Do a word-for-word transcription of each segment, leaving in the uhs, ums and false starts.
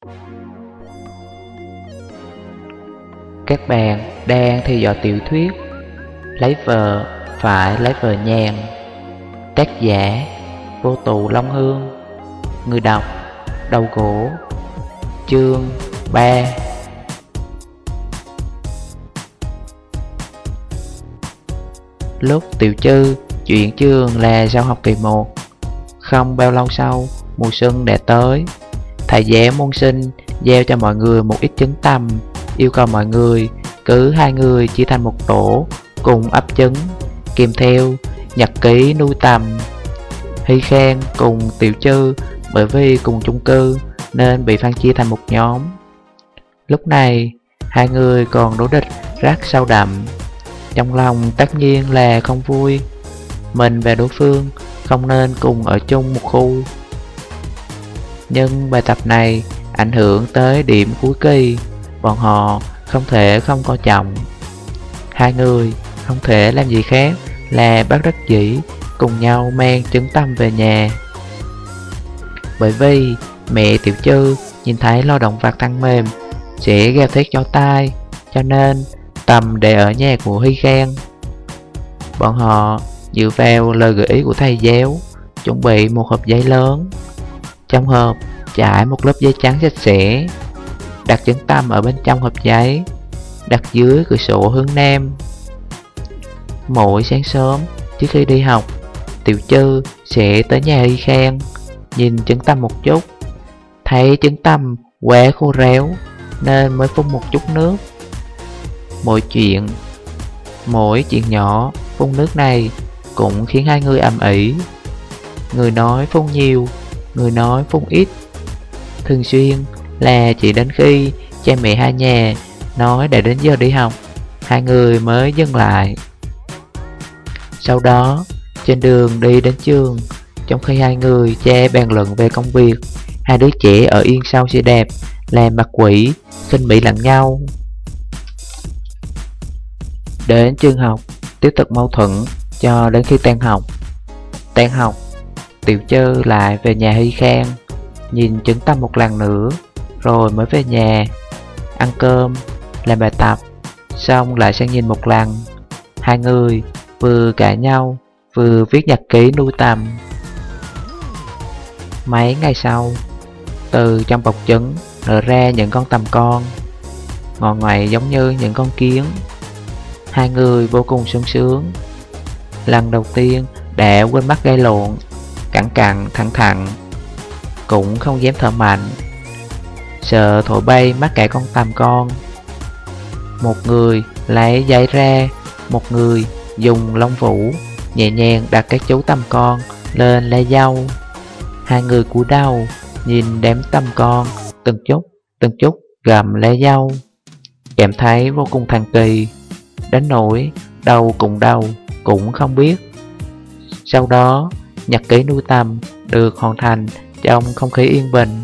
Các bạn đang theo dõi tiểu thuyết Lấy vợ phải lấy vợ nhàn, tác giả Vô Tù Long Hương, người đọc Đầu Gỗ. Chương ba. Lúc Tiểu Chư chuyển trường là sau học kỳ một. Không bao lâu sau, mùa xuân đã tới. Thầy giáo môn sinh giao cho mọi người một ít trứng tằm, yêu cầu mọi người cứ hai người chia thành một tổ cùng ấp trứng, kèm theo nhật ký nuôi tằm. Hy Khang cùng Tiểu Chư bởi vì cùng chung cư nên bị phân chia thành một nhóm. Lúc này hai người còn đối địch rất sâu đậm. Trong lòng tất nhiên là không vui. Mình và đối phương không nên cùng ở chung một khu. Nhưng bài tập này ảnh hưởng tới điểm cuối kỳ, bọn họ không thể không coi trọng. Hai người không thể làm gì khác là bất đắc dĩ cùng nhau mang trứng tằm về nhà. Bởi vì mẹ Tiểu Chư nhìn thấy lo động vật thân mềm sẽ gào thét chói tai, cho nên tằm để ở nhà của Hy Khang. Bọn họ dựa vào lời gợi ý của thầy giáo, chuẩn bị một hộp giấy lớn. Trong hộp trải một lớp giấy trắng sạch sẽ, đặt trứng tằm ở bên trong hộp giấy, đặt dưới cửa sổ hướng nam. Mỗi sáng sớm trước khi đi học, Tiểu Chư sẽ tới nhà Hy Khang, nhìn trứng tằm một chút, thấy trứng tằm quá khô réo nên mới phun một chút nước. Mỗi chuyện Mỗi chuyện nhỏ phun nước này cũng khiến hai người ầm ĩ. Người nói phun nhiều, người nói phun ít. Thường xuyên là chỉ đến khi cha mẹ hai nhà nói đã đến giờ đi học, hai người mới dừng lại. Sau đó trên đường đi đến trường, trong khi hai người cha bàn luận về công việc, hai đứa trẻ ở yên sau xe đạp làm mặt quỷ khinh bỉ lẫn nhau. Đến trường học tiếp tục mâu thuẫn cho đến khi tan học. Tan học, Tiểu Chư lại về nhà Hy Khang, nhìn trứng tằm một lần nữa, rồi mới về nhà ăn cơm, làm bài tập, xong lại sang nhìn một lần. Hai người vừa cãi nhau vừa viết nhật ký nuôi tằm. Mấy ngày sau, từ trong bọc trứng nở ra những con tằm con, ngọ ngoại giống như những con kiến. Hai người vô cùng sung sướng. Lần đầu tiên đã quên mất gây lộn, cẳng cẳng thẳng thẳng, cũng không dám thở mạnh, sợ thổi bay mất cả con tằm con. Một người lấy giấy ra, một người dùng lông vũ nhẹ nhàng đặt các chú tằm con lên lá dâu. Hai người cúi đầu nhìn đám tằm con từng chút từng chút gặm lá dâu, cảm thấy vô cùng thần kỳ, đến nỗi đầu cùng đầu cũng không biết. Sau đó nhật ký nuôi tằm được hoàn thành trong không khí yên bình.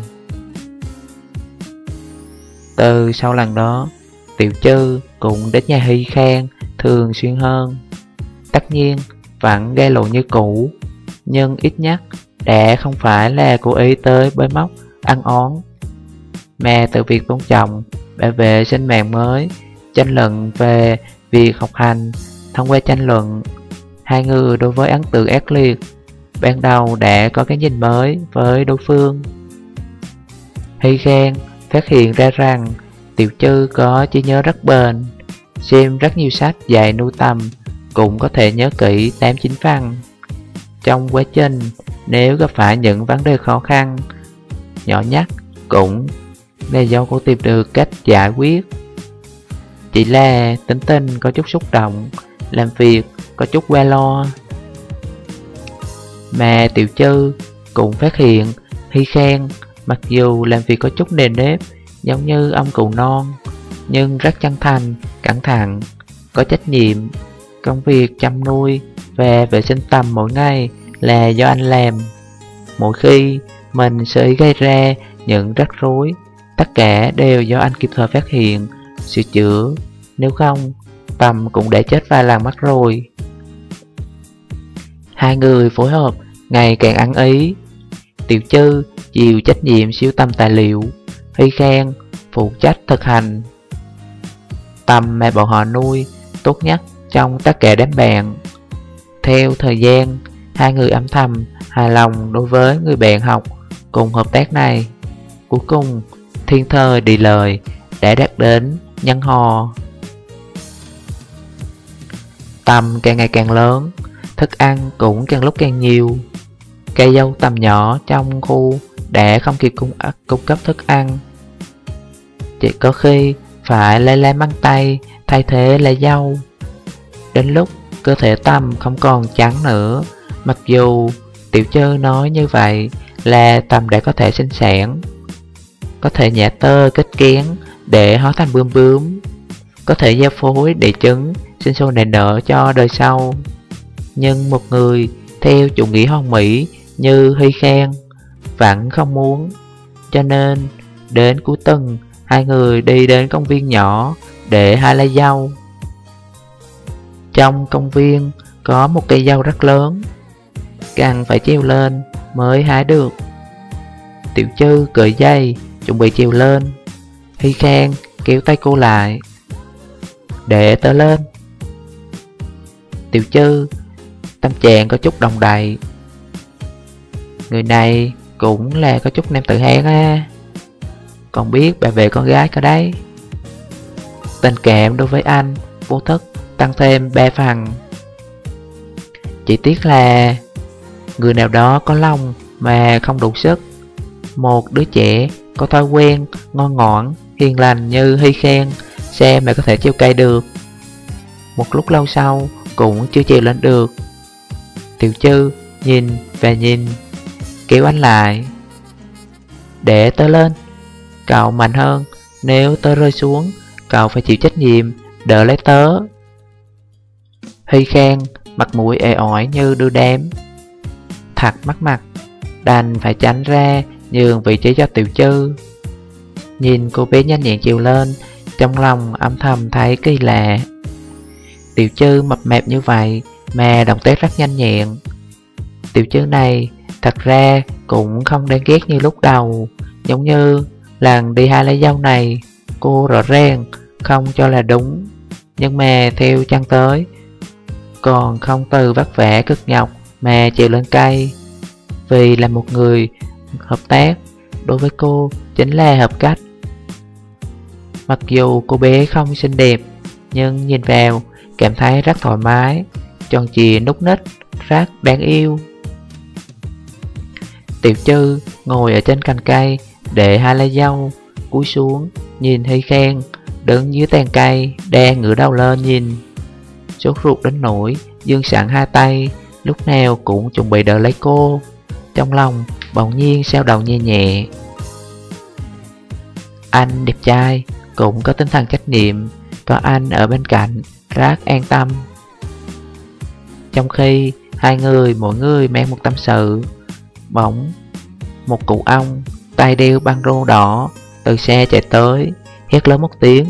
Từ sau lần đó, Tiểu Chư cũng đến nhà Hy Khang thường xuyên hơn. Tất nhiên vẫn gây lộn như cũ, nhưng ít nhất đã không phải là cố ý tới bới móc ăn oán, mà từ việc tôn trọng, bảo vệ sinh mạng mới, tranh luận về việc học hành. Thông qua tranh luận, hai người đối với ấn tượng ác liệt ban đầu đã có cái nhìn mới với đối phương. Hy Khang phát hiện ra rằng Tiểu Chư có trí nhớ rất bền, xem rất nhiều sách dạy nuôi tằm cũng có thể nhớ kỹ tám chín phần. Trong quá trình nếu gặp phải những vấn đề khó khăn nhỏ nhất cũng là do cô tìm được cách giải quyết. Chỉ là tính tình có chút xúc động, làm việc có chút qua lo. Mà Tiểu Chư cũng phát hiện Hy Khang mặc dù làm việc có chút nề nếp giống như ông cụ non, nhưng rất chân thành, cẩn thận, có trách nhiệm. Công việc chăm nuôi và vệ sinh tằm mỗi ngày là do anh làm. Mỗi khi mình sơ ý gây ra những rắc rối, tất cả đều do anh kịp thời phát hiện, sửa chữa. Nếu không, tằm cũng đã chết vài lần mất rồi. Hai người phối hợp ngày càng ăn ý. Tiểu Chư chịu trách nhiệm siêu tầm tài liệu, Hy Khen phụ trách thực hành. Tâm mà bọn họ nuôi tốt nhất trong tất cả đám bạn. Theo thời gian, hai người âm thầm hài lòng đối với người bạn học cùng hợp tác này. Cuối cùng, thiên thời địa lợi đã đạt đến nhân hòa. Tâm càng ngày càng lớn, thức ăn cũng càng lúc càng nhiều. Cây dâu tầm nhỏ trong khu đã không kịp cung, cung cấp thức ăn. Chỉ có khi phải lấy lá măng tây thay thế lá dâu. Đến lúc cơ thể Tâm không còn trắng nữa, mặc dù Tiểu Trư nói như vậy là Tâm đã có thể sinh sản, có thể nhả tơ kết kén để hóa thành bướm bướm, có thể giao phối để trứng sinh sôi nảy nở cho đời sau. Nhưng một người theo chủ nghĩa hoàn mỹ như Hy Khen vẫn không muốn. Cho nên đến cuối tuần, hai người đi đến công viên nhỏ để hái lá dâu. Trong công viên có một cây dâu rất lớn, cần phải treo lên mới hái được. Tiểu Trư cởi dây chuẩn bị treo lên. Hy Khen kéo tay cô lại. Để tớ lên. Tiểu Trư tâm trạng có chút đồng đầy. Người này cũng là có chút nam tự hán á. Còn biết bà về con gái cơ đấy. Tình cảm đối với anh vô thức tăng thêm ba phần. Chỉ tiếc là người nào đó có lòng mà không đủ sức. Một đứa trẻ có thói quen ngon ngọt hiền lành như Hy Khen xem mà có thể treo cây được. Một lúc lâu sau cũng chưa treo lên được. Tiểu Trư nhìn và nhìn, kéo anh lại. Để tớ lên. Cậu mạnh hơn, nếu tớ rơi xuống, cậu phải chịu trách nhiệm đỡ lấy tớ. Hy Khen mặt mũi ê ỏi như đưa đám, thật mắc mặt, đành phải tránh ra nhường vị trí cho Tiểu Trư. Nhìn cô bé nhanh nhẹn chiều lên, trong lòng âm thầm thấy kỳ lạ. Tiểu Trư mập mạp như vậy mà động tác rất nhanh nhẹn. Tiểu Trư này thật ra cũng không đáng ghét như lúc đầu. Giống như lần đi hai lấy dâu này, cô rõ ràng không cho là đúng, nhưng mà theo chăng tới còn không từ vất vả cực nhọc mà trèo lên cây. Vì là một người hợp tác, đối với cô chính là hợp cách. Mặc dù cô bé không xinh đẹp, nhưng nhìn vào cảm thấy rất thoải mái, tròn trịa nút nít, rất đáng yêu. Tiểu Trư ngồi ở trên cành cây để hai lá dâu, cúi xuống nhìn Hy Khen đứng dưới tàn cây đang ngửa đầu lên nhìn. Sốt ruột đến nỗi dương sẵn hai tay, lúc nào cũng chuẩn bị đỡ lấy cô. Trong lòng bỗng nhiên sao đầu nhẹ nhẹ. Anh đẹp trai, cũng có tinh thần trách nhiệm, có anh ở bên cạnh rất an tâm. Trong khi hai người mỗi người mang một tâm sự, bỗng một cụ ông tay đeo băng rô đỏ từ xe chạy tới, hét lớn một tiếng.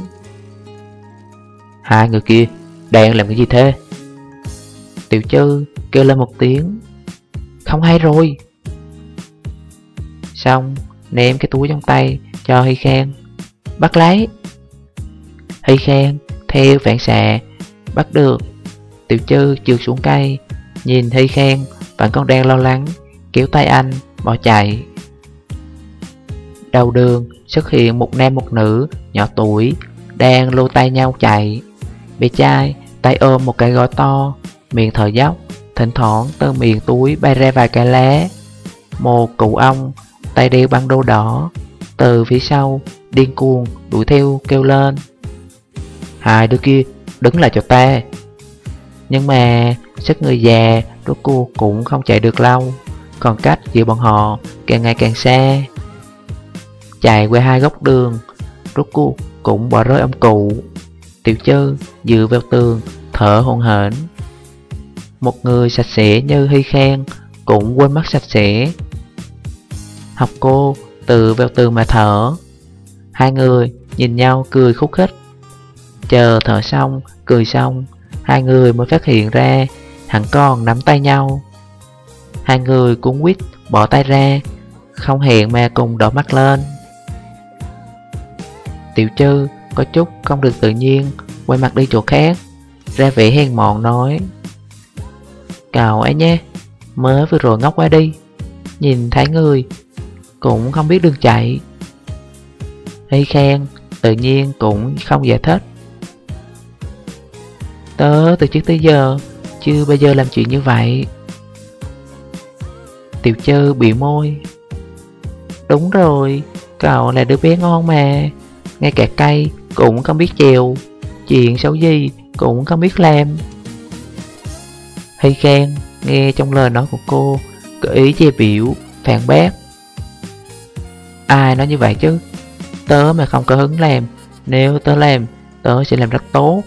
Hai người kia đang làm cái gì thế? Tiểu Trư kêu lên một tiếng. Không hay rồi. Xong ném cái túi trong tay cho Hy Khen. Bắt lấy. Hy Khen theo phản xạ bắt được. Tiểu Trư trượt xuống cây, nhìn Hy Khen vẫn còn đang lo lắng, kéo tay anh bỏ chạy. Đầu đường xuất hiện một nam một nữ nhỏ tuổi đang lôi tay nhau chạy. Bé trai tay ôm một cái gói to, miệng thở dốc, thỉnh thoảng từ miệng túi bay ra vài cái lá. Một cụ ông tay đeo băng đô đỏ từ phía sau điên cuồng đuổi theo kêu lên. Hai đứa kia đứng lại cho ta. Nhưng mà sức người già rốt cuộc cũng không chạy được lâu, còn cách giữa bọn họ càng ngày càng xa. Chạy qua hai góc đường, rốt cuộc cũng bỏ rơi ông cụ. Tiểu Trư dựa vào tường thở hổn hển. Một người sạch sẽ như Hy Khen cũng quên mất sạch sẽ. Học cô tự vào tường mà thở. Hai người nhìn nhau cười khúc khích. Chờ thở xong, cười xong, hai người mới phát hiện ra hẳn còn nắm tay nhau. Hai người cũng quýt bỏ tay ra, không hẹn mà cùng đỏ mắt lên. Tiểu Trư có chút không được tự nhiên, quay mặt đi chỗ khác, ra vẻ hèn mọn nói: Cậu ấy nhé, mới vừa rồi ngốc quá đi, nhìn thấy người cũng không biết đường chạy. Hy Khen tự nhiên cũng không giải thích: Tớ từ trước tới giờ chưa bao giờ làm chuyện như vậy. Tiểu Trư bĩu môi: Đúng rồi, cậu là đứa bé ngon mà, ngay cả cây cũng không biết chèo, chuyện xấu gì cũng không biết làm. Hy Khen nghe trong lời nói của cô, có ý chê biểu, phản bác: Ai nói như vậy chứ, tớ mà không có hứng làm, nếu tớ làm, tớ sẽ làm rất tốt.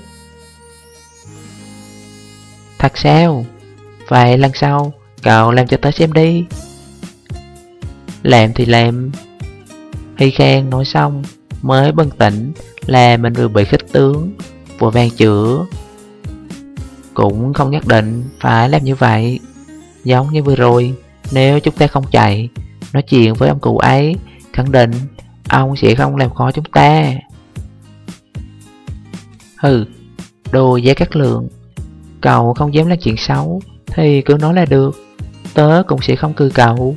Thật sao? Vậy lần sau cậu làm cho tớ xem đi. Làm thì làm. Hy Khen nói xong mới bừng tỉnh là mình vừa bị khích tướng, vội vàng chữa: Cũng không nhất định phải làm như vậy. Giống như vừa rồi, nếu chúng ta không chạy, nói chuyện với ông cụ ấy, khẳng định ông sẽ không làm khó chúng ta. Hừ, đồ Gia Cát Lượng, cậu không dám làm chuyện xấu thì cứ nói là được, tớ cũng sẽ không cười cậu.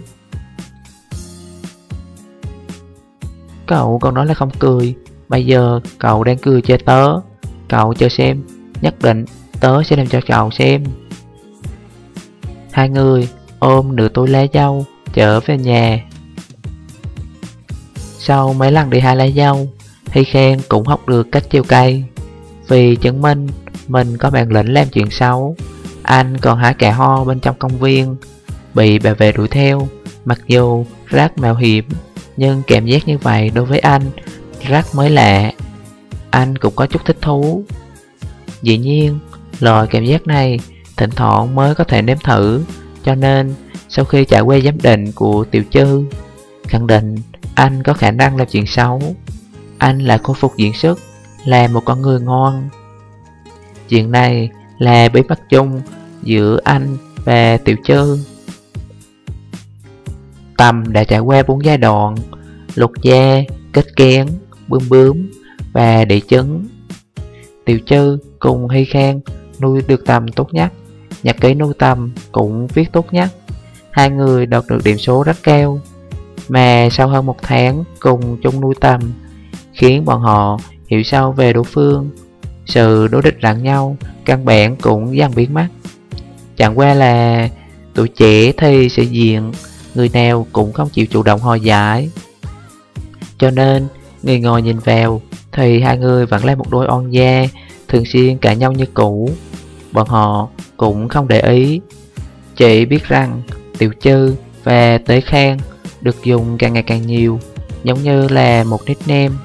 Cậu còn nói là không cười, bây giờ cậu đang cười cho tớ. Cậu chờ xem, nhất định tớ sẽ làm cho cậu xem. Hai người ôm nửa túi lá dâu trở về nhà. Sau mấy lần đi hái lá dâu, Hy Khen cũng học được cách treo cây. Vì chứng minh mình có bản lĩnh làm chuyện xấu, anh còn hái cà ho bên trong công viên, bị bảo vệ đuổi theo. Mặc dù rất mạo hiểm, nhưng cảm giác như vậy đối với anh rất mới lạ. Anh cũng có chút thích thú. Dĩ nhiên, loại cảm giác này thỉnh thoảng mới có thể nếm thử, cho nên sau khi trải qua giám định của Tiểu Trư, khẳng định anh có khả năng làm chuyện xấu, anh lại khôi phục diễn xuất, là một con người ngon. Chuyện này là bí mật chung giữa anh và Tiểu Trư. Tầm đã trải qua bốn giai đoạn: lột da, kết kén, bướm bướm và đĩ trứng. Tiểu Trư cùng Hy Khen nuôi được Tầm tốt nhất, nhật ký nuôi Tầm cũng viết tốt nhất. Hai người đạt được điểm số rất cao. Mà sau hơn một tháng cùng chung nuôi Tầm, khiến bọn họ hiểu sâu về đối phương, sự đối địch lẫn nhau căn bản cũng dần biến mất. Chẳng qua là tuổi trẻ thì sẽ diện, người nào cũng không chịu chủ động hòa giải, cho nên người ngồi nhìn vào thì hai người vẫn là một đôi oan gia, thường xuyên cãi nhau như cũ. Bọn họ cũng không để ý, chỉ biết rằng Tiểu Trư và Tế Khang được dùng càng ngày càng nhiều, giống như là một nickname.